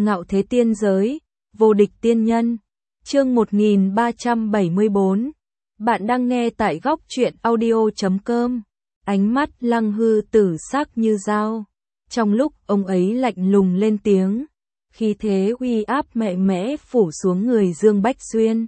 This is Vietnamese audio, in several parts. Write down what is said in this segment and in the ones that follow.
Ngạo thế tiên giới, vô địch tiên nhân. Chương 1374. Bạn đang nghe tại góc truyện audio.com. Ánh mắt Lăng Hư Tử sắc như dao. Trong lúc ông ấy lạnh lùng lên tiếng, khí thế uy áp mạnh mẽ phủ xuống người Dương Bách Xuyên.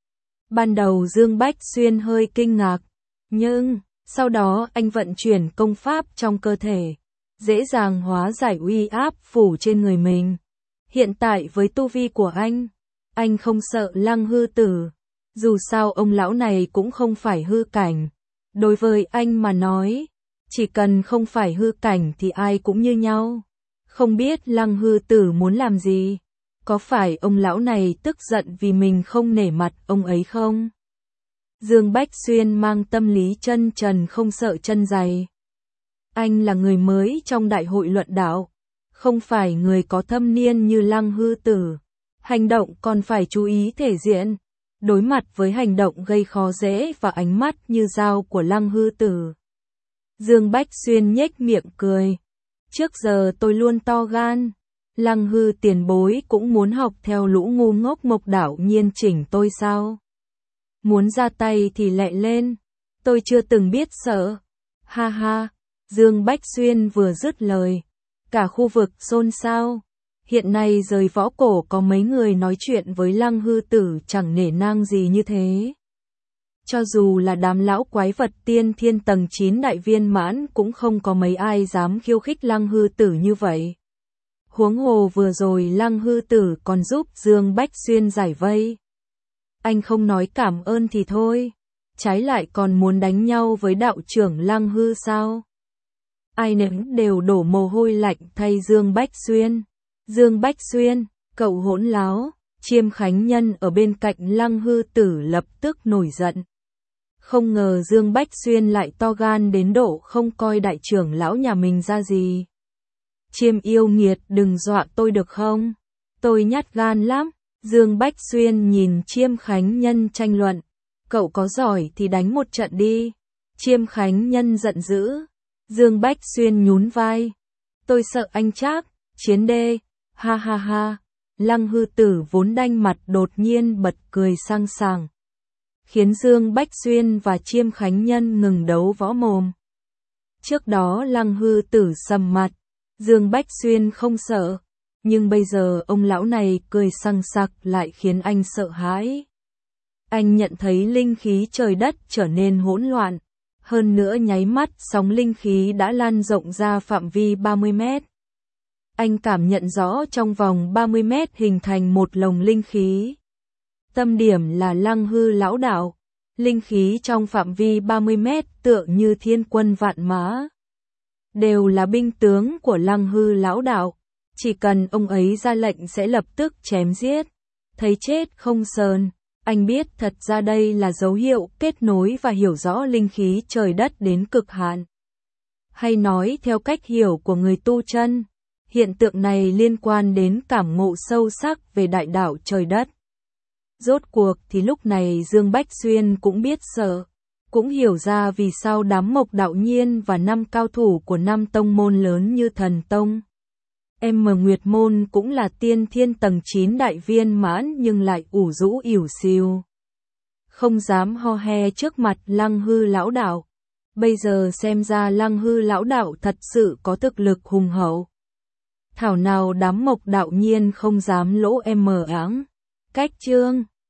Ban đầu Dương Bách Xuyên hơi kinh ngạc, nhưng sau đó anh vận chuyển công pháp trong cơ thể, dễ dàng hóa giải uy áp phủ trên người mình. Hiện tại với tu vi của anh không sợ Lăng Hư Tử. Dù sao ông lão này cũng không phải hư cảnh. Đối với anh mà nói, chỉ cần không phải hư cảnh thì ai cũng như nhau. Không biết Lăng Hư Tử muốn làm gì? Có phải ông lão này tức giận vì mình không nể mặt ông ấy không? Dương Bách Xuyên mang tâm lý chân trần không sợ chân dày. Anh là người mới trong đại hội luận đạo, không phải người có thâm niên như Lăng Hư Tử. Hành động còn phải chú ý thể diện. Đối mặt với hành động gây khó dễ và ánh mắt như dao của Lăng Hư Tử, Dương Bách Xuyên nhếch miệng cười. Trước giờ tôi luôn to gan. Lăng Hư tiền bối cũng muốn học theo lũ ngu ngốc Mộc Đảo Nhiên chỉnh tôi sao? Muốn ra tay thì lẹ lên. Tôi chưa từng biết sợ. Ha ha. Dương Bách Xuyên vừa dứt lời, cả khu vực xôn xao. Hiện nay rời võ cổ có mấy người nói chuyện với Lăng Hư Tử chẳng nể nang gì như thế. Cho dù là đám lão quái vật tiên thiên tầng 9 đại viên mãn cũng không có mấy ai dám khiêu khích Lăng Hư Tử như vậy. Huống hồ vừa rồi Lăng Hư Tử còn giúp Dương Bách Xuyên giải vây. Anh không nói cảm ơn thì thôi, trái lại còn muốn đánh nhau với đạo trưởng Lăng Hư sao? Ai nấy đều đổ mồ hôi lạnh thay Dương Bách Xuyên. Dương Bách Xuyên, cậu hỗn láo. Chiêm Khánh Nhân ở bên cạnh Lăng Hư Tử lập tức nổi giận. Không ngờ Dương Bách Xuyên lại to gan đến độ không coi đại trưởng lão nhà mình ra gì. Chiêm yêu nghiệt, đừng dọa tôi được không? Tôi nhát gan lắm. Dương Bách Xuyên nhìn Chiêm Khánh Nhân tranh luận. Cậu có giỏi thì đánh một trận đi. Chiêm Khánh Nhân giận dữ. Dương Bách Xuyên nhún vai. Tôi sợ anh chắc. Chiến đê. Ha ha ha. Lăng Hư Tử vốn đanh mặt đột nhiên bật cười sang sảng, khiến Dương Bách Xuyên và Chiêm Khánh Nhân ngừng đấu võ mồm. Trước đó Lăng Hư Tử sầm mặt, Dương Bách Xuyên không sợ, nhưng bây giờ ông lão này cười sằng sặc lại khiến anh sợ hãi. Anh nhận thấy linh khí trời đất trở nên hỗn loạn, hơn nữa nháy mắt sóng linh khí đã lan rộng ra phạm vi 30 mét. Anh cảm nhận rõ trong vòng 30 mét hình thành một lồng linh khí. Tâm điểm là Lăng Hư lão đạo. Linh khí trong phạm vi 30 mét tựa như thiên quân vạn mã. Đều là binh tướng của Lăng Hư lão đạo. Chỉ cần ông ấy ra lệnh sẽ lập tức chém giết. Thấy chết không sờn. Anh biết thật ra đây là dấu hiệu kết nối và hiểu rõ linh khí trời đất đến cực hạn. Hay nói theo cách hiểu của người tu chân, hiện tượng này liên quan đến cảm ngộ sâu sắc về đại đạo trời đất. Rốt cuộc thì lúc này Dương Bách Xuyên cũng biết sợ, cũng hiểu ra vì sao đám Mộc Đạo Nhiên và 5 cao thủ của 5 tông môn lớn như Thần Tông, Nguyệt Môn cũng là tiên thiên tầng 9 đại viên mãn nhưng lại ủ rũ ỉu xìu. Không dám ho he trước mặt Lăng Hư lão đạo. Bây giờ xem ra Lăng Hư lão đạo thật sự có thực lực hùng hậu. Thảo nào đám Mộc Đạo Nhiên không dám lỗ áng. Cách chương